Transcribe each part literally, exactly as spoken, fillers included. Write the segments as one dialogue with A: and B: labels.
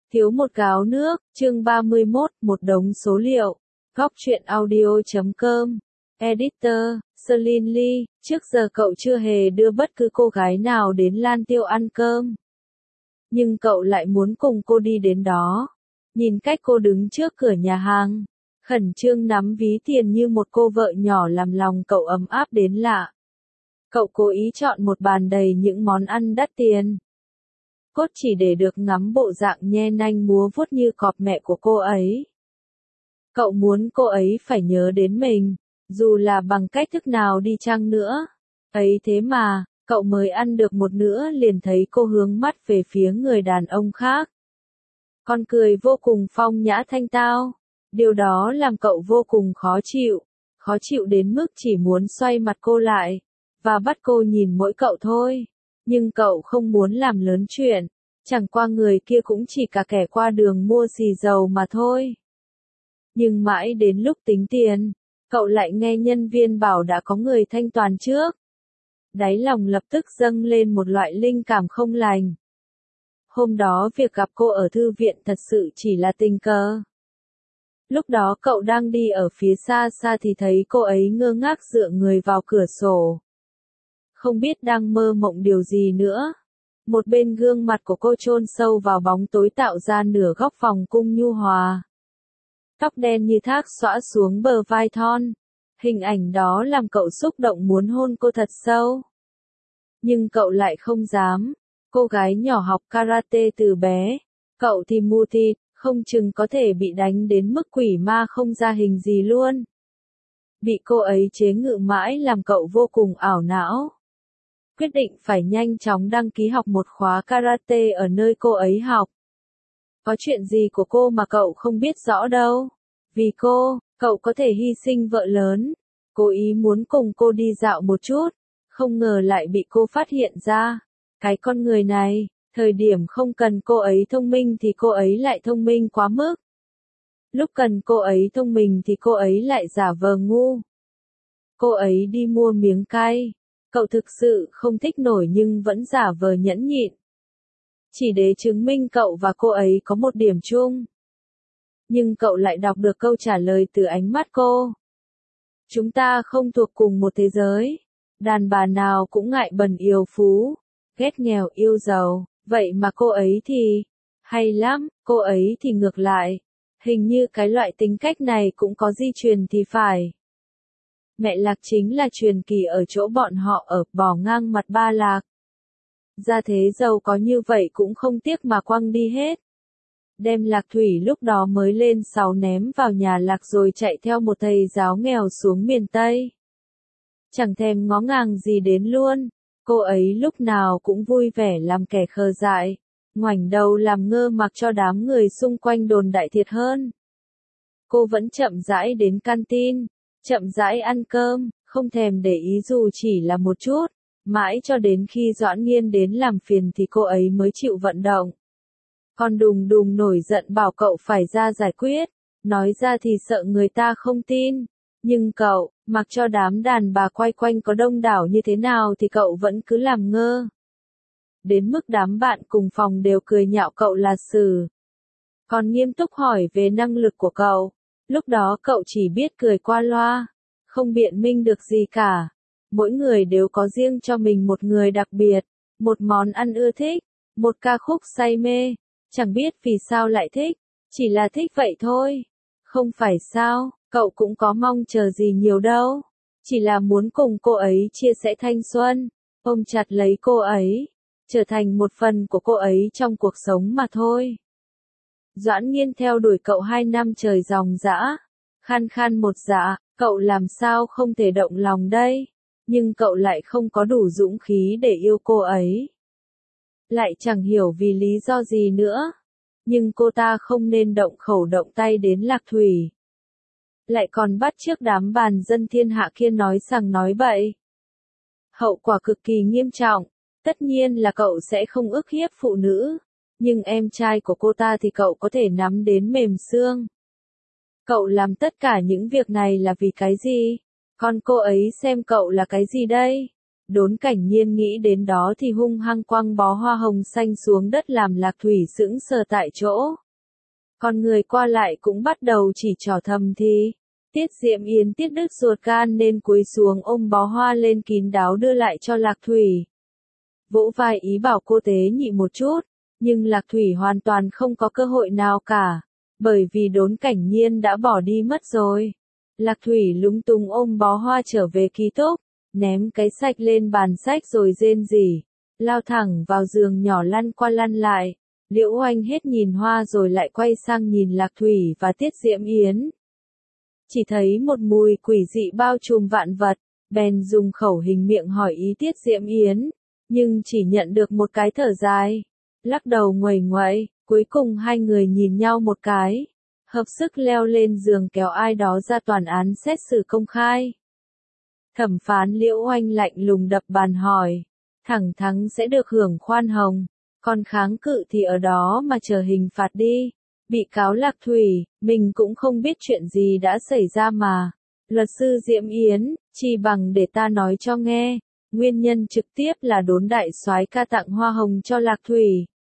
A: Thiếu một gáo nước, chương ba mươi mốt, một đống số liệu. Góc truyện audio chấm com. Editor, Celine Lee, trước giờ cậu chưa hề đưa bất cứ cô gái nào đến Lan Tiêu ăn cơm. Nhưng cậu lại muốn cùng cô đi đến đó. Nhìn cách cô đứng trước cửa nhà hàng, khẩn trương nắm ví tiền như một cô vợ nhỏ làm lòng cậu ấm áp đến lạ. Cậu cố ý chọn một bàn đầy những món ăn đắt tiền. Cốt chỉ để được ngắm bộ dạng nhe nanh múa vuốt như cọp mẹ của cô ấy. Cậu muốn cô ấy phải nhớ đến mình, dù là bằng cách thức nào đi chăng nữa. Ấy thế mà, cậu mới ăn được một nửa liền thấy cô hướng mắt về phía người đàn ông khác. Con cười vô cùng phong nhã thanh tao. Điều đó làm cậu vô cùng khó chịu. Khó chịu đến mức chỉ muốn xoay mặt cô lại, và bắt cô nhìn mỗi cậu thôi. Nhưng cậu không muốn làm lớn chuyện, chẳng qua người kia cũng chỉ cả kẻ qua đường mua xì dầu mà thôi. Nhưng mãi đến lúc tính tiền, cậu lại nghe nhân viên bảo đã có người thanh toán trước. Đáy lòng lập tức dâng lên một loại linh cảm không lành. Hôm đó việc gặp cô ở thư viện thật sự chỉ là tình cờ. Lúc đó cậu đang đi ở phía xa xa thì thấy cô ấy ngơ ngác dựa người vào cửa sổ. Không biết đang mơ mộng điều gì nữa. Một bên gương mặt của cô chôn sâu vào bóng tối tạo ra nửa góc vòng cung nhu hòa. Tóc đen như thác xõa xuống bờ vai thon. Hình ảnh đó làm cậu xúc động muốn hôn cô thật sâu. Nhưng cậu lại không dám. Cô gái nhỏ học karate từ bé. Cậu thì mù thịt, không chừng có thể bị đánh đến mức quỷ ma không ra hình gì luôn. Bị cô ấy chế ngự mãi làm cậu vô cùng ảo não. Quyết định phải nhanh chóng đăng ký học một khóa karate ở nơi cô ấy học. Có chuyện gì của cô mà cậu không biết rõ đâu. Vì cô, cậu có thể hy sinh vợ lớn. Cố ý muốn cùng cô đi dạo một chút. Không ngờ lại bị cô phát hiện ra. Cái con người này, thời điểm không cần cô ấy thông minh thì cô ấy lại thông minh quá mức. Lúc cần cô ấy thông minh thì cô ấy lại giả vờ ngu. Cô ấy đi mua miếng cay. Cậu thực sự không thích nổi nhưng vẫn giả vờ nhẫn nhịn. Chỉ để chứng minh cậu và cô ấy có một điểm chung. Nhưng cậu lại đọc được câu trả lời từ ánh mắt cô. Chúng ta không thuộc cùng một thế giới. Đàn bà nào cũng ngại bần yêu phú, ghét nghèo yêu giàu, vậy mà cô ấy thì... Hay lắm, cô ấy thì ngược lại. Hình như cái loại tính cách này cũng có di truyền thì phải. Mẹ Lạc chính là truyền kỳ ở chỗ bọn họ ở bỏ ngang mặt ba Lạc. Gia thế giàu có như vậy cũng không tiếc mà quăng đi hết. Đem Lạc Thủy lúc đó mới lên sáu ném vào nhà Lạc rồi chạy theo một thầy giáo nghèo xuống miền Tây. Chẳng thèm ngó ngàng gì đến luôn. Cô ấy lúc nào cũng vui vẻ làm kẻ khờ dại, ngoảnh đầu làm ngơ mặc cho đám người xung quanh đồn đại thiệt hơn. Cô vẫn chậm rãi đến canteen, chậm rãi ăn cơm, không thèm để ý dù chỉ là một chút, mãi cho đến khi Doãn Nghiên đến làm phiền thì cô ấy mới chịu vận động. Còn đùng đùng nổi giận bảo cậu phải ra giải quyết, nói ra thì sợ người ta không tin. Nhưng cậu, mặc cho đám đàn bà quay quanh có đông đảo như thế nào thì cậu vẫn cứ làm ngơ. Đến mức đám bạn cùng phòng đều cười nhạo cậu là sử. Còn nghiêm túc hỏi về năng lực của cậu. Lúc đó cậu chỉ biết cười qua loa, không biện minh được gì cả. Mỗi người đều có riêng cho mình một người đặc biệt, một món ăn ưa thích, một ca khúc say mê. Chẳng biết vì sao lại thích, chỉ là thích vậy thôi. Không phải sao, cậu cũng có mong chờ gì nhiều đâu. Chỉ là muốn cùng cô ấy chia sẻ thanh xuân, ôm chặt lấy cô ấy, trở thành một phần của cô ấy trong cuộc sống mà thôi. Doãn Nghiên theo đuổi cậu hai năm trời ròng rã, khăn khăn một dạ, cậu làm sao không thể động lòng đây, nhưng cậu lại không có đủ dũng khí để yêu cô ấy. Lại chẳng hiểu vì lý do gì nữa, nhưng cô ta không nên động khẩu động tay đến Lạc Thủy. Lại còn bắt chước đám bàn dân thiên hạ kia nói rằng nói bậy. Hậu quả cực kỳ nghiêm trọng, tất nhiên là cậu sẽ không ức hiếp phụ nữ. Nhưng em trai của cô ta thì cậu có thể nắm đến mềm xương. Cậu làm tất cả những việc này là vì cái gì? Còn cô ấy xem cậu là cái gì đây? Đốn Cảnh Nhiên nghĩ đến đó thì hung hăng quăng bó hoa hồng xanh xuống đất làm Lạc Thủy sững sờ tại chỗ. Còn người qua lại cũng bắt đầu chỉ trỏ thầm thì. Tiết Diệm Yến tiếc đứt ruột gan nên cúi xuống ôm bó hoa lên kín đáo đưa lại cho Lạc Thủy. Vỗ vai ý bảo cô tế nhị một chút, nhưng Lạc Thủy hoàn toàn không có cơ hội nào cả, bởi vì Đốn Cảnh Nhiên đã bỏ đi mất rồi. Lạc Thủy lúng túng ôm bó hoa trở về ký túc, ném cái sạch lên bàn sách rồi rên rỉ, lao thẳng vào giường nhỏ lăn qua lăn lại. Liễu Oanh hết nhìn hoa rồi lại quay sang nhìn Lạc Thủy và Tiết Diệm Yến. Chỉ thấy một mùi quỷ dị bao trùm vạn vật, bèn dùng khẩu hình miệng hỏi ý Tiết Diệm Yến, nhưng chỉ nhận được một cái thở dài, lắc đầu nguầy nguậy. Cuối cùng hai người nhìn nhau một cái, hợp sức leo lên giường kéo ai đó ra toàn án xét xử công khai. Thẩm phán Liễu Oanh lạnh lùng đập bàn hỏi, thẳng thắng sẽ được hưởng khoan hồng, còn kháng cự thì ở đó mà chờ hình phạt đi. Bị cáo Lạc Thủy, mình cũng không biết chuyện gì đã xảy ra mà. Luật sư Diệm Yến, chỉ bằng để ta nói cho nghe, nguyên nhân trực tiếp là Đốn đại soái ca tặng hoa hồng cho Lạc Thủy.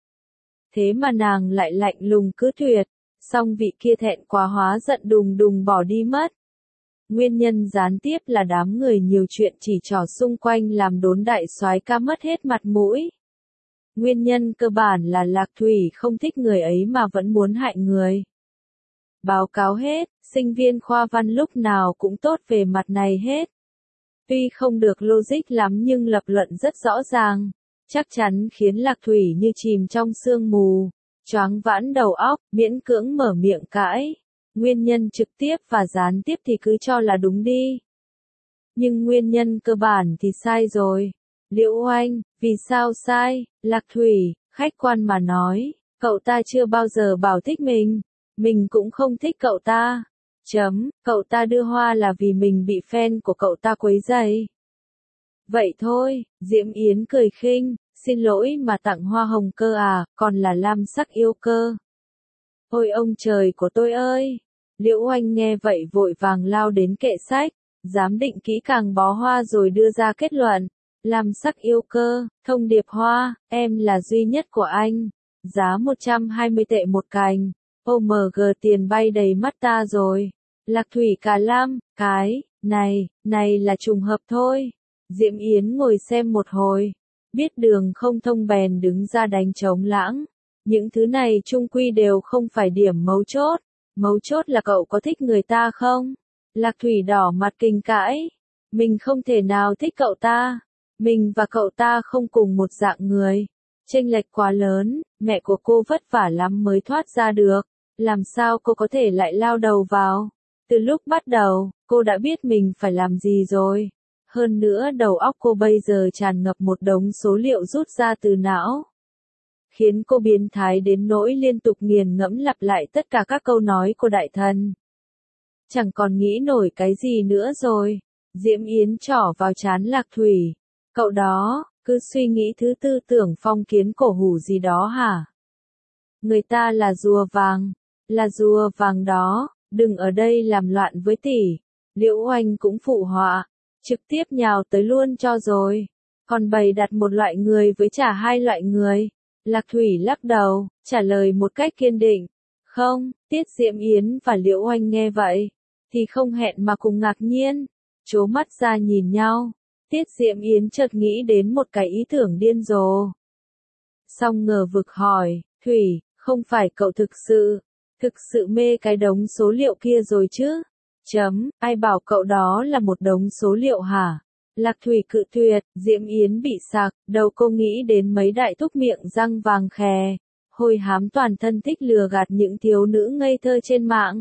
A: Thế mà nàng lại lạnh lùng cứ tuyệt, xong vị kia thẹn quá hóa giận đùng đùng bỏ đi mất. Nguyên nhân gián tiếp là đám người nhiều chuyện chỉ trỏ xung quanh làm Đốn đại soái ca mất hết mặt mũi. Nguyên nhân cơ bản là Lạc Thủy không thích người ấy mà vẫn muốn hại người. Báo cáo hết, sinh viên khoa văn lúc nào cũng tốt về mặt này hết. Tuy không được logic lắm nhưng lập luận rất rõ ràng, chắc chắn khiến Lạc Thủy như chìm trong sương mù, choáng vãn đầu óc, miễn cưỡng mở miệng cãi. Nguyên nhân trực tiếp và gián tiếp thì cứ cho là đúng đi. Nhưng nguyên nhân cơ bản thì sai rồi. Liễu Oanh, vì sao sai? Lạc Thủy, khách quan mà nói, cậu ta chưa bao giờ bảo thích mình, mình cũng không thích cậu ta. Chấm, cậu ta đưa hoa là vì mình bị fan của cậu ta quấy rầy. Vậy thôi, Diệm Yến cười khinh, xin lỗi mà tặng hoa hồng cơ à, còn là lam sắc yêu cơ. Ôi ông trời của tôi ơi! Liễu Oanh nghe vậy vội vàng lao đến kệ sách, giám định kỹ càng bó hoa rồi đưa ra kết luận. Lam sắc yêu cơ, thông điệp hoa, em là duy nhất của anh. Giá một trăm hai mươi tệ một cành. ô em giê tiền bay đầy mắt ta rồi. Lạc Thủy cả lam, cái, này, này là trùng hợp thôi. Diệm Yến ngồi xem một hồi. Biết đường không thông bèn đứng ra đánh trống lãng. Những thứ này chung quy đều không phải điểm mấu chốt. Mấu chốt là cậu có thích người ta không? Lạc Thủy đỏ mặt kinh cãi. Mình không thể nào thích cậu ta. Mình và cậu ta không cùng một dạng người. Chênh lệch quá lớn, mẹ của cô vất vả lắm mới thoát ra được. Làm sao cô có thể lại lao đầu vào? Từ lúc bắt đầu, cô đã biết mình phải làm gì rồi. Hơn nữa đầu óc cô bây giờ tràn ngập một đống số liệu rút ra từ não. Khiến cô biến thái đến nỗi liên tục nghiền ngẫm lặp lại tất cả các câu nói của đại thần. Chẳng còn nghĩ nổi cái gì nữa rồi. Diễm Yến trỏ vào trán Lạc Thủy. Cậu đó, cứ suy nghĩ thứ tư tưởng phong kiến cổ hủ gì đó hả? Người ta là rùa vàng, là rùa vàng đó, đừng ở đây làm loạn với tỷ. Liễu Oanh cũng phụ họa, trực tiếp nhào tới luôn cho rồi. Còn bày đặt một loại người với trả hai loại người. Lạc Thủy lắc đầu, trả lời một cách kiên định. Không, Tiết Diệm Yến và Liễu Oanh nghe vậy, thì không hẹn mà cùng ngạc nhiên, trố mắt ra nhìn nhau. Tiết Diệm Yến chợt nghĩ đến một cái ý tưởng điên rồ. Xong ngờ vực hỏi, Thủy, không phải cậu thực sự, thực sự mê cái đống số liệu kia rồi chứ? Chấm, ai bảo cậu đó là một đống số liệu hả? Lạc Thủy cự tuyệt, Diệm Yến bị sặc, đầu cô nghĩ đến mấy đại thúc miệng răng vàng khè, hôi hám toàn thân thích lừa gạt những thiếu nữ ngây thơ trên mạng.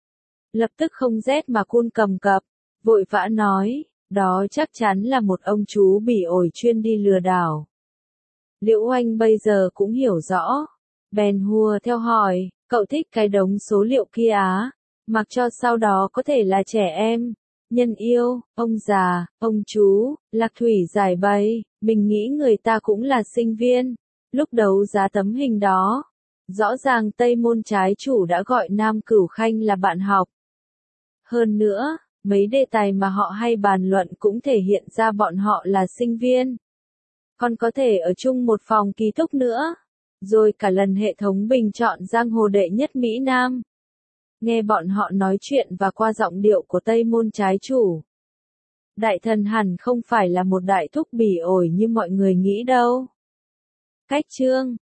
A: Lập tức không rét mà cun cầm cập, vội vã nói, đó chắc chắn là một ông chú bỉ ổi chuyên đi lừa đảo. Liễu Oanh bây giờ cũng hiểu rõ, bèn hùa theo hỏi, cậu thích cái đống số liệu kia á, mặc cho sau đó có thể là trẻ em, nhân yêu, ông già, ông chú. Lạc Thủy giải bày, mình nghĩ người ta cũng là sinh viên, lúc đấu giá tấm hình đó. Rõ ràng Tây Môn trái chủ đã gọi Nam Cửu Khanh là bạn học. Hơn nữa, Mấy đề tài mà họ hay bàn luận cũng thể hiện ra bọn họ là sinh viên. Còn có thể ở chung một phòng ký túc nữa. Rồi cả lần hệ thống bình chọn giang hồ đệ nhất Mỹ Nam. Nghe bọn họ nói chuyện và qua giọng điệu của Tây Môn trái chủ. Đại thần hẳn không phải là một đại thúc bỉ ổi như mọi người nghĩ đâu. Cách chương